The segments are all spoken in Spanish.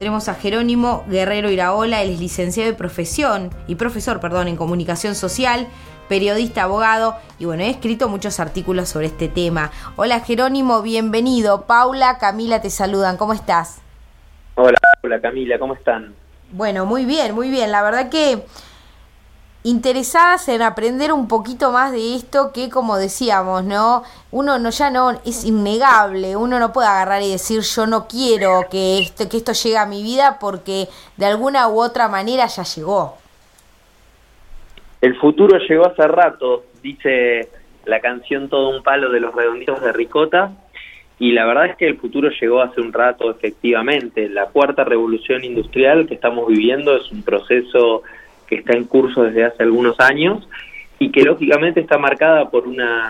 Tenemos a Jerónimo Guerrero Iraola, él es licenciado y profesor en comunicación social, periodista, abogado y he escrito muchos artículos sobre este tema. Hola Jerónimo, bienvenido. Paula, Camila te saludan, ¿cómo estás? Hola Camila, ¿cómo están? Bueno, muy bien, la verdad que interesadas en aprender un poquito más de esto que, como decíamos, ¿no? Es innegable, uno no puede agarrar y decir yo no quiero que esto llegue a mi vida porque de alguna u otra manera ya llegó. El futuro llegó hace rato, dice la canción Todo un palo de los Redonditos de Ricota, y la verdad es que el futuro llegó hace un rato, efectivamente. La cuarta revolución industrial que estamos viviendo es un proceso que está en curso desde hace algunos años y que lógicamente está marcada por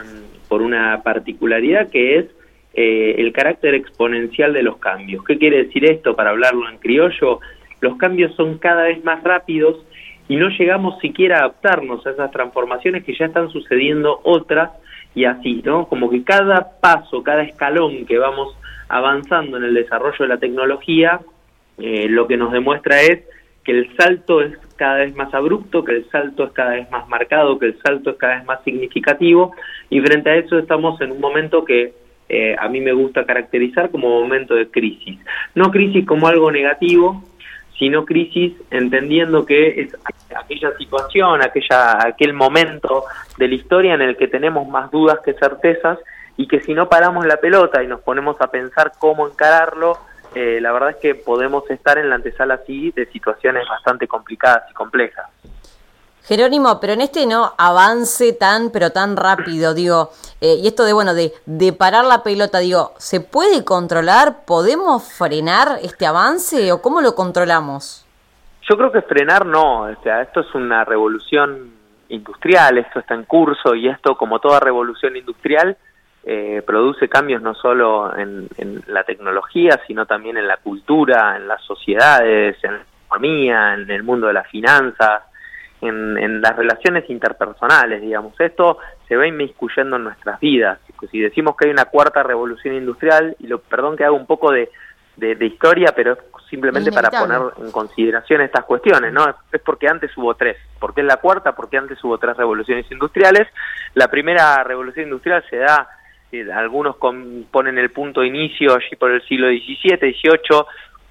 una particularidad que es el carácter exponencial de los cambios. ¿Qué quiere decir esto? Para hablarlo en criollo, los cambios son cada vez más rápidos y no llegamos siquiera a adaptarnos a esas transformaciones que ya están sucediendo otras y así, ¿no? Como que cada paso, cada escalón que vamos avanzando en el desarrollo de la tecnología, lo que nos demuestra es que el salto es cada vez más abrupto, que el salto es cada vez más marcado, que el salto es cada vez más significativo, y frente a eso estamos en un momento que a mí me gusta caracterizar como momento de crisis. No crisis como algo negativo, sino crisis entendiendo que es aquella situación, aquel momento de la historia en el que tenemos más dudas que certezas, y que si no paramos la pelota y nos ponemos a pensar cómo encararlo, la verdad es que podemos estar en la antesala así de situaciones bastante complicadas y complejas. Jerónimo, pero en este avance tan rápido, y esto de parar la pelota, ¿se puede controlar? ¿Podemos frenar este avance o cómo lo controlamos? Yo creo que frenar no, esto es una revolución industrial, esto está en curso, y esto, como toda revolución industrial, produce cambios no solo en la tecnología, sino también en la cultura, en las sociedades, en la economía, en el mundo de las finanzas, en las relaciones interpersonales, digamos. Esto se va inmiscuyendo en nuestras vidas. Si decimos que hay una cuarta revolución industrial, y perdón que haga un poco de historia, pero es simplemente para poner en consideración estas cuestiones, ¿no? Es porque antes hubo tres. ¿Por qué es la cuarta? Porque antes hubo tres revoluciones industriales. La primera revolución industrial se da, algunos ponen el punto de inicio allí por el siglo XVII, XVIII,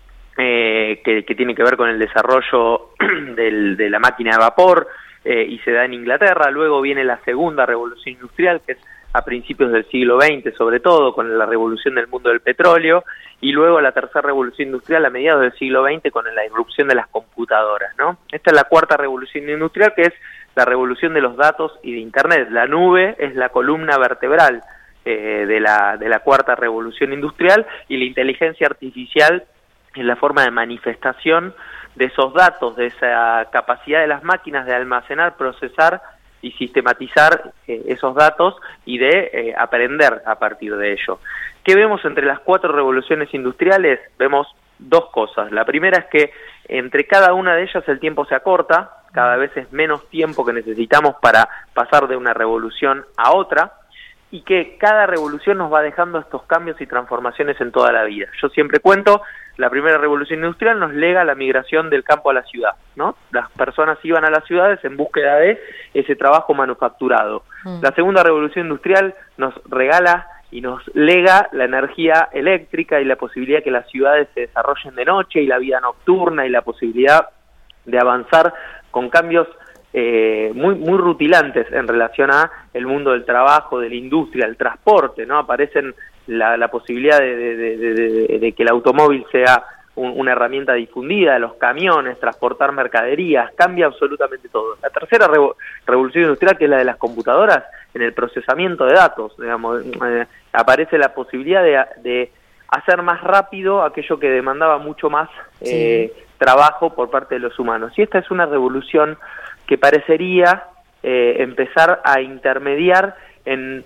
que tiene que ver con el desarrollo de la máquina de vapor, y se da en Inglaterra. Luego viene la segunda revolución industrial, que es a principios del siglo XX, sobre todo con la revolución del mundo del petróleo, y luego la tercera revolución industrial a mediados del siglo XX con la irrupción de las computadoras, ¿no? Esta es la cuarta revolución industrial, que es la revolución de los datos y de Internet. La nube es la columna vertebral de la cuarta revolución industrial, y la inteligencia artificial es la forma de manifestación de esos datos, de esa capacidad de las máquinas de almacenar, procesar y sistematizar esos datos y de aprender a partir de ello. ¿Qué vemos entre las cuatro revoluciones industriales? Vemos dos cosas. La primera es que entre cada una de ellas el tiempo se acorta, cada vez es menos tiempo que necesitamos para pasar de una revolución a otra, y que cada revolución nos va dejando estos cambios y transformaciones en toda la vida. Yo siempre cuento, la primera revolución industrial nos lega la migración del campo a la ciudad, ¿no? Las personas iban a las ciudades en búsqueda de ese trabajo manufacturado. La segunda revolución industrial nos regala y nos lega la energía eléctrica y la posibilidad de que las ciudades se desarrollen de noche, y la vida nocturna, y la posibilidad de avanzar con cambios muy rutilantes en relación a el mundo del trabajo, de la industria, el transporte, ¿no? Aparecen la posibilidad de que el automóvil sea una herramienta difundida, los camiones, transportar mercaderías, cambia absolutamente todo. La tercera revolución industrial, que es la de las computadoras, en el procesamiento de datos, digamos, aparece la posibilidad de hacer más rápido aquello que demandaba mucho más trabajo por parte de los humanos. Y esta es una revolución que parecería empezar a intermediar en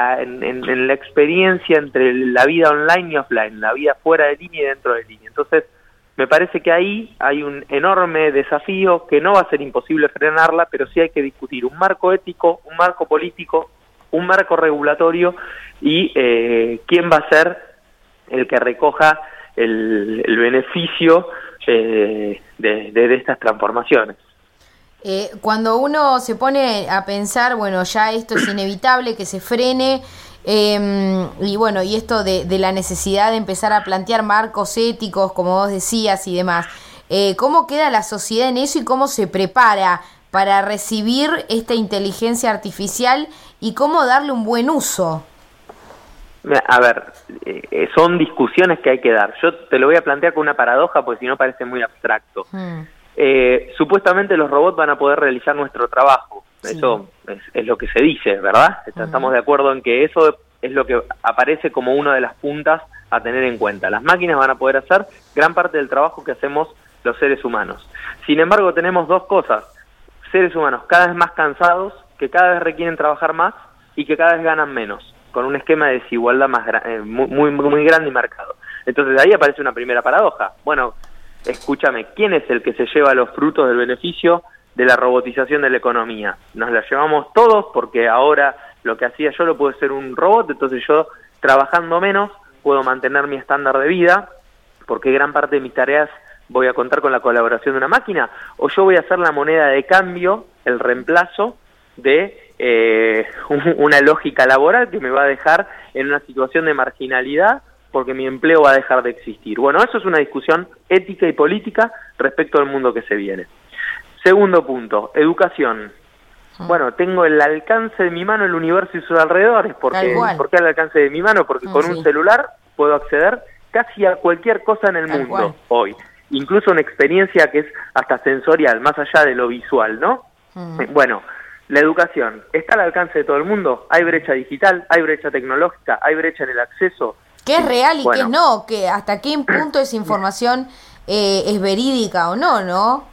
la experiencia entre la vida online y offline, la vida fuera de línea y dentro de línea. Entonces, me parece que ahí hay un enorme desafío que no va a ser imposible frenarla, pero sí hay que discutir un marco ético, un marco político, un marco regulatorio, y quién va a ser el que recoja el beneficio de estas transformaciones. Cuando uno se pone a pensar, bueno, ya esto es inevitable que se frene, y bueno, y esto de la necesidad de empezar a plantear marcos éticos, como vos decías y demás, ¿cómo queda la sociedad en eso y cómo se prepara para recibir esta inteligencia artificial y cómo darle un buen uso? A ver, son discusiones que hay que dar. Yo te lo voy a plantear con una paradoja, porque si no parece muy abstracto. Supuestamente los robots van a poder realizar nuestro trabajo. Sí. Eso es lo que se dice, ¿verdad? Estamos de acuerdo en que eso es lo que aparece como una de las puntas a tener en cuenta. Las máquinas van a poder hacer gran parte del trabajo que hacemos los seres humanos. Sin embargo, tenemos dos cosas. Seres humanos cada vez más cansados, que cada vez requieren trabajar más y que cada vez ganan menos, con un esquema de desigualdad más muy grande y marcado. Entonces ahí aparece una primera paradoja. Bueno, escúchame, ¿quién es el que se lleva los frutos del beneficio de la robotización de la economía? Nos la llevamos todos, porque ahora lo que hacía yo lo puede hacer un robot, entonces yo trabajando menos puedo mantener mi estándar de vida, porque gran parte de mis tareas voy a contar con la colaboración de una máquina, o yo voy a hacer la moneda de cambio, el reemplazo de una lógica laboral que me va a dejar en una situación de marginalidad porque mi empleo va a dejar de existir. Bueno, eso es una discusión ética y política respecto al mundo que se viene. Segundo punto, educación. Bueno, tengo el alcance de mi mano el universo y sus alrededores. ¿Por qué al alcance de mi mano? Porque con un celular puedo acceder casi a cualquier cosa en el mundo hoy. Incluso una experiencia que es hasta sensorial, más allá de lo visual, ¿no? Bueno, la educación, ¿está al alcance de todo el mundo? ¿Hay brecha digital? ¿Hay brecha tecnológica? ¿Hay brecha en el acceso? ¿Qué es real y qué no? ¿Que hasta qué punto esa información es verídica o no, no?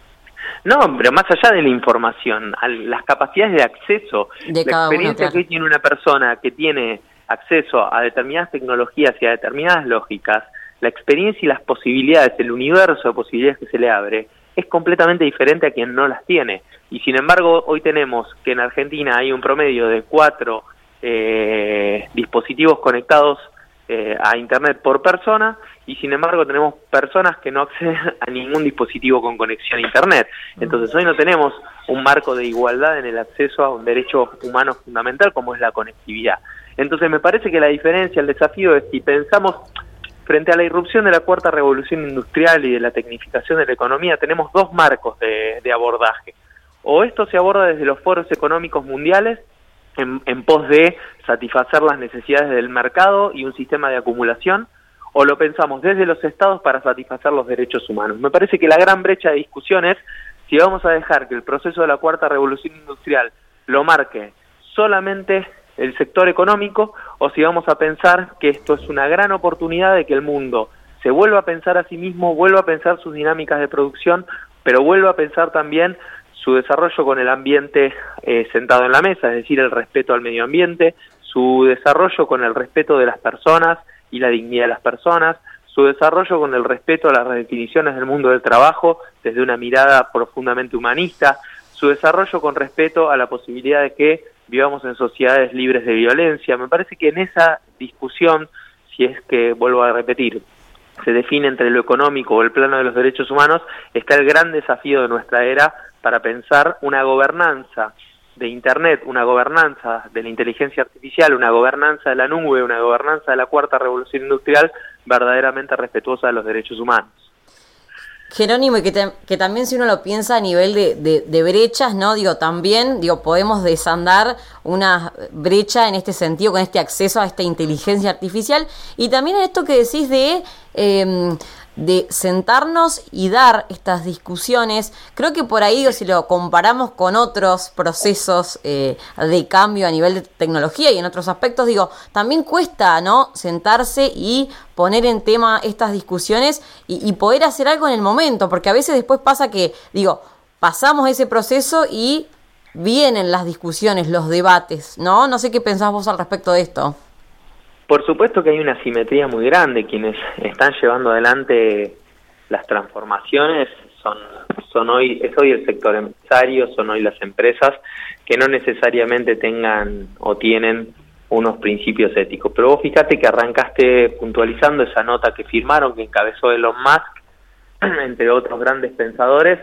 No, pero más allá de la información, las capacidades de acceso, la experiencia que tiene una persona que tiene acceso a determinadas tecnologías y a determinadas lógicas, la experiencia y las posibilidades, el universo de posibilidades que se le abre, es completamente diferente a quien no las tiene. Y sin embargo, hoy tenemos que en Argentina hay un promedio de 4 dispositivos conectados a Internet por persona, y sin embargo tenemos personas que no acceden a ningún dispositivo con conexión a Internet. Entonces hoy no tenemos un marco de igualdad en el acceso a un derecho humano fundamental como es la conectividad. Entonces me parece que la diferencia, el desafío es, si pensamos frente a la irrupción de la cuarta revolución industrial y de la tecnificación de la economía, tenemos dos marcos de abordaje. O esto se aborda desde los foros económicos mundiales, en pos de satisfacer las necesidades del mercado y un sistema de acumulación, o lo pensamos desde los estados para satisfacer los derechos humanos. Me parece que la gran brecha de discusión es si vamos a dejar que el proceso de la cuarta revolución industrial lo marque solamente el sector económico, o si vamos a pensar que esto es una gran oportunidad de que el mundo se vuelva a pensar a sí mismo, vuelva a pensar sus dinámicas de producción, pero vuelva a pensar también su desarrollo con el ambiente sentado en la mesa, es decir, el respeto al medio ambiente, su desarrollo con el respeto de las personas y la dignidad de las personas, su desarrollo con el respeto a las redefiniciones del mundo del trabajo desde una mirada profundamente humanista, su desarrollo con respeto a la posibilidad de que vivamos en sociedades libres de violencia. Me parece que en esa discusión, si es que, vuelvo a repetir, se define entre lo económico o el plano de los derechos humanos, está el gran desafío de nuestra era para pensar una gobernanza de Internet, una gobernanza de la inteligencia artificial, una gobernanza de la nube, una gobernanza de la cuarta revolución industrial verdaderamente respetuosa de los derechos humanos. Jerónimo, y que también, si uno lo piensa a nivel de brechas, ¿no? También podemos desandar una brecha en este sentido, con este acceso a esta inteligencia artificial, y también en esto que decís de sentarnos y dar estas discusiones. Creo que por ahí, si lo comparamos con otros procesos de cambio a nivel de tecnología y en otros aspectos, también cuesta, ¿no?, sentarse y poner en tema estas discusiones y poder hacer algo en el momento, porque a veces después pasa que, pasamos ese proceso y vienen las discusiones, los debates, ¿no? No sé qué pensás vos al respecto de esto. Por supuesto que hay una asimetría muy grande. Quienes están llevando adelante las transformaciones es hoy el sector empresario, son hoy las empresas que no necesariamente tengan o tienen unos principios éticos. Pero vos fíjate que arrancaste puntualizando esa nota que firmaron, que encabezó Elon Musk, entre otros grandes pensadores,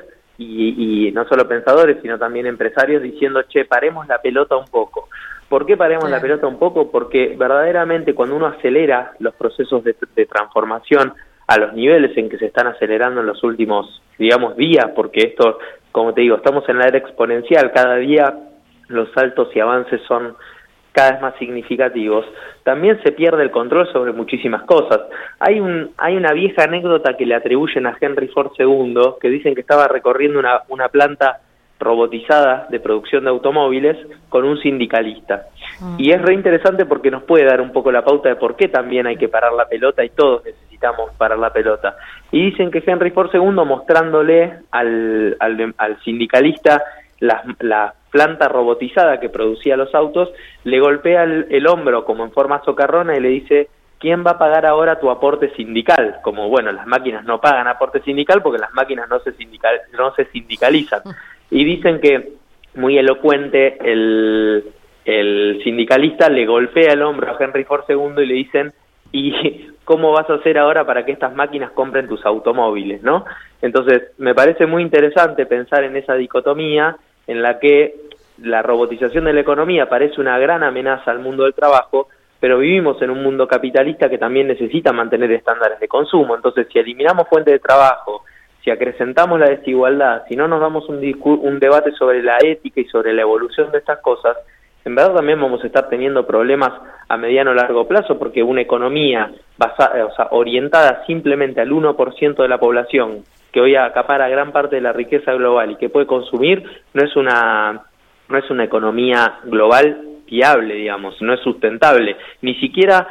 y no solo pensadores, sino también empresarios, diciendo, che, paremos la pelota un poco. ¿Por qué paremos la pelota un poco? Porque verdaderamente cuando uno acelera los procesos de transformación a los niveles en que se están acelerando en los últimos, digamos, días, porque esto, como te digo, estamos en la era exponencial, cada día los saltos y avances son cada vez más significativos, también se pierde el control sobre muchísimas cosas. Hay una vieja anécdota que le atribuyen a Henry Ford II, que dicen que estaba recorriendo una planta robotizada de producción de automóviles con un sindicalista. Y es re interesante porque nos puede dar un poco la pauta de por qué también hay que parar la pelota y todos necesitamos parar la pelota. Y dicen que Henry Ford II, mostrándole al sindicalista la planta robotizada que producía los autos, le golpea el hombro como en forma socarrona y le dice, ¿quién va a pagar ahora tu aporte sindical? Como, bueno, las máquinas no pagan aporte sindical porque las máquinas no se sindicalizan. Y dicen que, muy elocuente, el sindicalista le golpea el hombro a Henry Ford II y le dicen, ¿y cómo vas a hacer ahora para que estas máquinas compren tus automóviles, no? Entonces, me parece muy interesante pensar en esa dicotomía en la que la robotización de la economía parece una gran amenaza al mundo del trabajo, pero vivimos en un mundo capitalista que también necesita mantener estándares de consumo. Entonces, si eliminamos fuentes de trabajo, si acrecentamos la desigualdad, si no nos damos un debate sobre la ética y sobre la evolución de estas cosas, en verdad también vamos a estar teniendo problemas a mediano o largo plazo, porque una economía orientada simplemente al 1% de la población, que hoy acapara gran parte de la riqueza global y que puede consumir, no es una economía global viable, digamos, no es sustentable, ni siquiera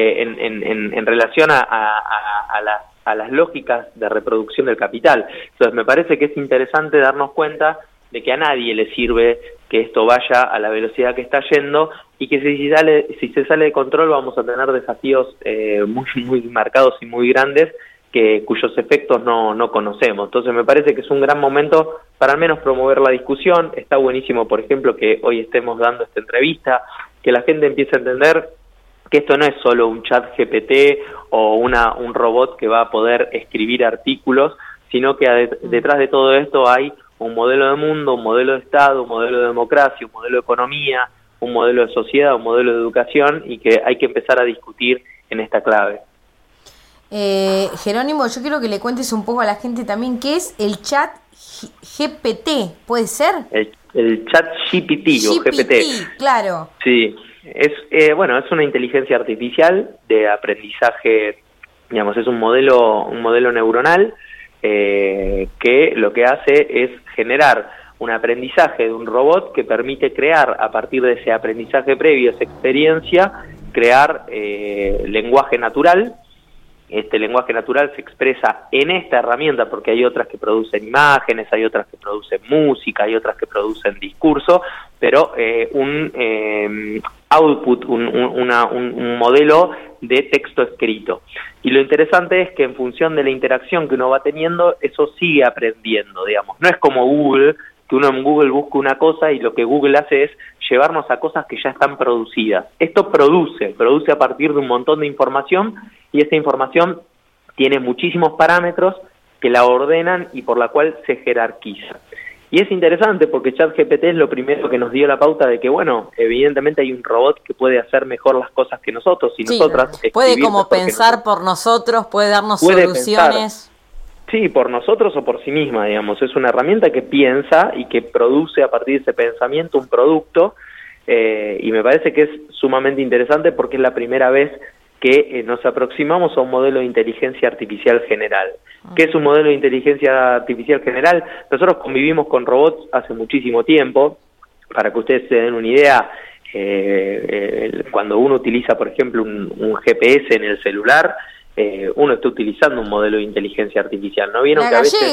en relación a las lógicas de reproducción del capital. Entonces me parece que es interesante darnos cuenta de que a nadie le sirve que esto vaya a la velocidad que está yendo, y que si se sale de control vamos a tener desafíos muy marcados y muy grandes, cuyos efectos no conocemos. Entonces me parece que es un gran momento para al menos promover la discusión. Está buenísimo, por ejemplo, que hoy estemos dando esta entrevista, que la gente empiece a entender que esto no es solo un chat GPT o un robot que va a poder escribir artículos, sino que detrás de todo esto hay un modelo de mundo, un modelo de Estado, un modelo de democracia, un modelo de economía, un modelo de sociedad, un modelo de educación, y que hay que empezar a discutir en esta clave. Jerónimo, yo quiero que le cuentes un poco a la gente también qué es el chat GPT, ¿puede ser? El chat GPT o GPT. Claro. Sí, es una inteligencia artificial de aprendizaje, digamos, es un modelo neuronal que lo que hace es generar un aprendizaje de un robot que permite crear, a partir de ese aprendizaje previo, esa experiencia, crear lenguaje natural. Este lenguaje natural se expresa en esta herramienta, porque hay otras que producen imágenes, hay otras que producen música, hay otras que producen discurso, pero un output, un modelo de texto escrito. Y lo interesante es que en función de la interacción que uno va teniendo, eso sigue aprendiendo, digamos. No es como Google, que uno en Google busca una cosa y lo que Google hace es llevarnos a cosas que ya están producidas. Esto produce a partir de un montón de información, y esa información tiene muchísimos parámetros que la ordenan y por la cual se jerarquiza. Y es interesante porque ChatGPT es lo primero que nos dio la pauta de que, bueno, evidentemente hay un robot que puede hacer mejor las cosas que nosotros y nosotras. Puede como pensar por nosotros, puede darnos soluciones. Sí, por nosotros o por sí misma, digamos. Es una herramienta que piensa y que produce a partir de ese pensamiento un producto, y me parece que es sumamente interesante porque es la primera vez que nos aproximamos a un modelo de inteligencia artificial general. ¿Qué es un modelo de inteligencia artificial general? Nosotros convivimos con robots hace muchísimo tiempo. Para que ustedes se den una idea, cuando uno utiliza, por ejemplo, un GPS en el celular, uno está utilizando un modelo de inteligencia artificial. ¿No vieron que a veces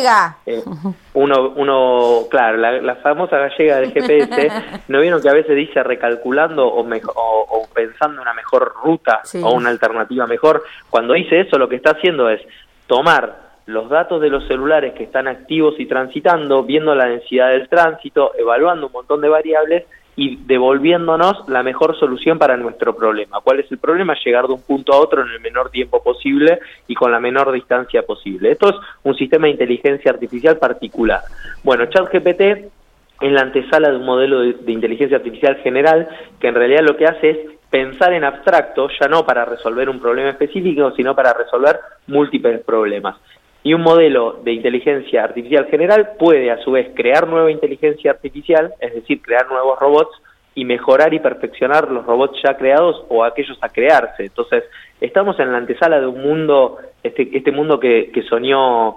claro, la famosa gallega del GPS, ¿no vieron que a veces dice recalculando o pensando una mejor ruta o una alternativa mejor? Cuando dice eso, lo que está haciendo es tomar los datos de los celulares que están activos y transitando, viendo la densidad del tránsito, evaluando un montón de variables y devolviéndonos la mejor solución para nuestro problema. ¿Cuál es el problema? Llegar de un punto a otro en el menor tiempo posible y con la menor distancia posible. Esto es un sistema de inteligencia artificial particular. Bueno, ChatGPT es la antesala de un modelo de inteligencia artificial general que en realidad lo que hace es pensar en abstracto, ya no para resolver un problema específico, sino para resolver múltiples problemas. Y un modelo de inteligencia artificial general puede a su vez crear nueva inteligencia artificial, es decir, crear nuevos robots y mejorar y perfeccionar los robots ya creados o aquellos a crearse. Entonces, estamos en la antesala de un mundo, este mundo que soñó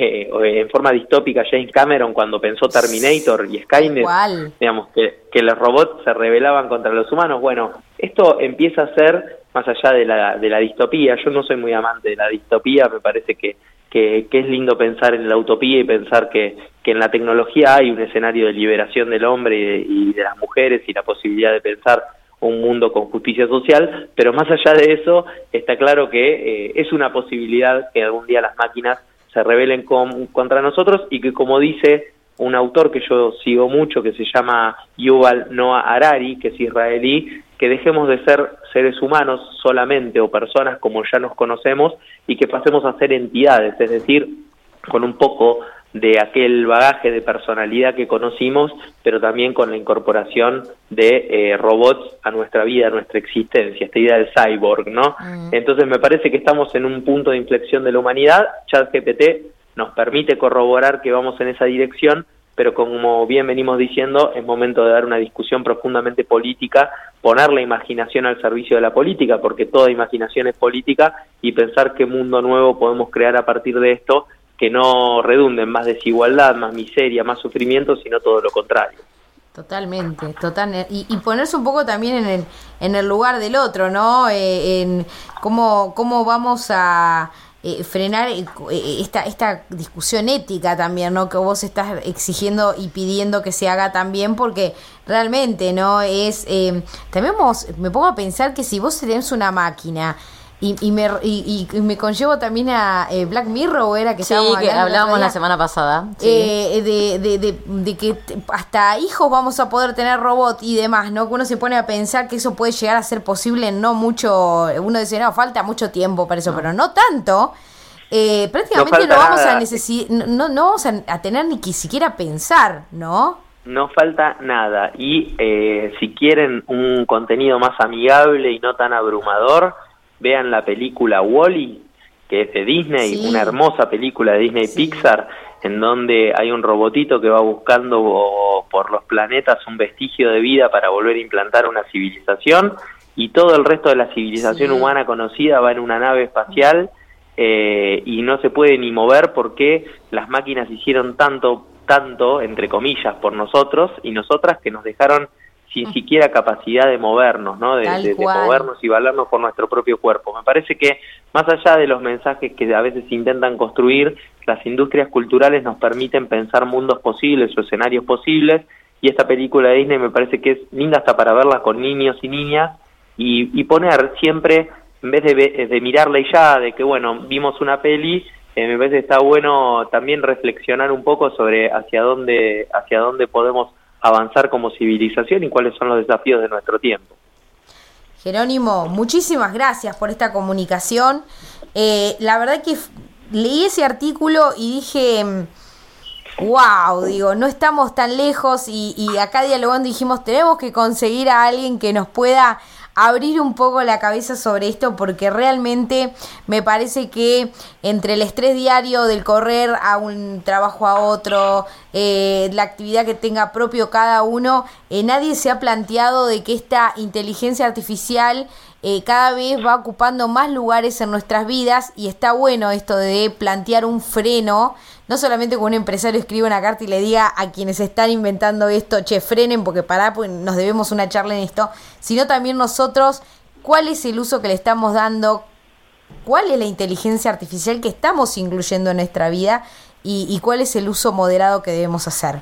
en forma distópica James Cameron cuando pensó Terminator y Skynet, digamos, que los robots se rebelaban contra los humanos. Bueno, esto empieza a ser más allá de la distopía. Yo no soy muy amante de la distopía, me parece que es lindo pensar en la utopía y pensar que en la tecnología hay un escenario de liberación del hombre y de las mujeres y la posibilidad de pensar un mundo con justicia social, pero más allá de eso está claro que es una posibilidad que algún día las máquinas se rebelen contra nosotros y que, como dice un autor que yo sigo mucho, que se llama Yuval Noah Harari, que es israelí, que dejemos de ser seres humanos solamente o personas como ya nos conocemos y que pasemos a ser entidades, es decir, con un poco de aquel bagaje de personalidad que conocimos, pero también con la incorporación de robots a nuestra vida, a nuestra existencia, esta idea del cyborg, ¿no? Entonces me parece que estamos en un punto de inflexión de la humanidad. ChatGPT nos permite corroborar que vamos en esa dirección, pero como bien venimos diciendo, es momento de dar una discusión profundamente política, poner la imaginación al servicio de la política, porque toda imaginación es política, y pensar qué mundo nuevo podemos crear a partir de esto, que no redunde en más desigualdad, más miseria, más sufrimiento, sino todo lo contrario. Totalmente. Y ponerse un poco también en el lugar del otro, ¿no? En cómo vamos a frenar esta discusión ética también, ¿no? Que vos estás exigiendo y pidiendo que se haga también, porque realmente, ¿no? Es también me pongo a pensar que si vos tenés una máquina y me conllevo también a Black Mirror, era que estábamos hablando, que hablábamos la semana pasada, de que hasta hijos vamos a poder tener robot y demás, ¿no? Que uno se pone a pensar que eso puede llegar a ser posible en no mucho. Uno dice, no, falta mucho tiempo para eso, pero no tanto. Prácticamente no vamos a no vamos a tener ni que siquiera pensar, ¿no? No falta nada. Y si quieren un contenido más amigable y no tan abrumador, vean la película Wall-E, que es de Disney, una hermosa película de Disney Pixar, en donde hay un robotito que va buscando por los planetas un vestigio de vida para volver a implantar una civilización, y todo el resto de la civilización humana conocida va en una nave espacial y no se puede ni mover porque las máquinas hicieron tanto, entre comillas, por nosotros y nosotras, que nos dejaron sin siquiera capacidad de movernos, ¿no? De movernos y valernos por nuestro propio cuerpo. Me parece que, más allá de los mensajes que a veces intentan construir, las industrias culturales nos permiten pensar mundos posibles o escenarios posibles, y esta película de Disney me parece que es linda hasta para verla con niños y niñas, y poner siempre, en vez de mirarla y ya, de que, bueno, vimos una peli, me parece que está bueno también reflexionar un poco sobre hacia dónde podemos avanzar como civilización y cuáles son los desafíos de nuestro tiempo. Jerónimo, muchísimas gracias por esta comunicación. La verdad que leí ese artículo y dije, wow, digo, no estamos tan lejos, y acá dialogando dijimos, tenemos que conseguir a alguien que nos pueda abrir un poco la cabeza sobre esto, porque realmente me parece que entre el estrés diario del correr a un trabajo a otro, la actividad que tenga propio cada uno, nadie se ha planteado de que esta inteligencia artificial cada vez va ocupando más lugares en nuestras vidas, y está bueno esto de plantear un freno, no solamente que un empresario escriba una carta y le diga a quienes están inventando esto, che, frenen porque pues nos debemos una charla en esto, sino también nosotros, cuál es el uso que le estamos dando, cuál es la inteligencia artificial que estamos incluyendo en nuestra vida, y cuál es el uso moderado que debemos hacer.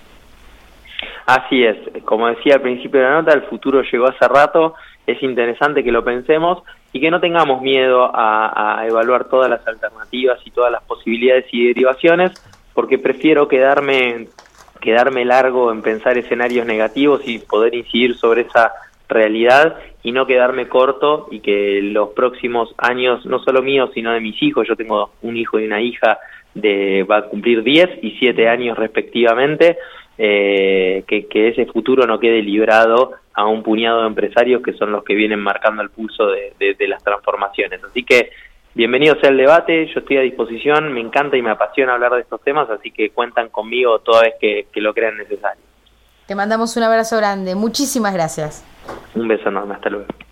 Así es, como decía al principio de la nota, el futuro llegó hace rato, es interesante que lo pensemos y que no tengamos miedo a evaluar todas las alternativas y todas las posibilidades y derivaciones, porque prefiero quedarme quedarme largo en pensar escenarios negativos y poder incidir sobre esa realidad y no quedarme corto, y que los próximos años, no solo míos, sino de mis hijos, yo tengo un hijo y una hija va a cumplir 10 y 7 años respectivamente, que ese futuro no quede librado a un puñado de empresarios que son los que vienen marcando el pulso de las transformaciones. Así que bienvenido sea el debate, yo estoy a disposición, me encanta y me apasiona hablar de estos temas, así que cuentan conmigo toda vez que lo crean necesario. Te mandamos un abrazo grande, muchísimas gracias. Un beso enorme, hasta luego.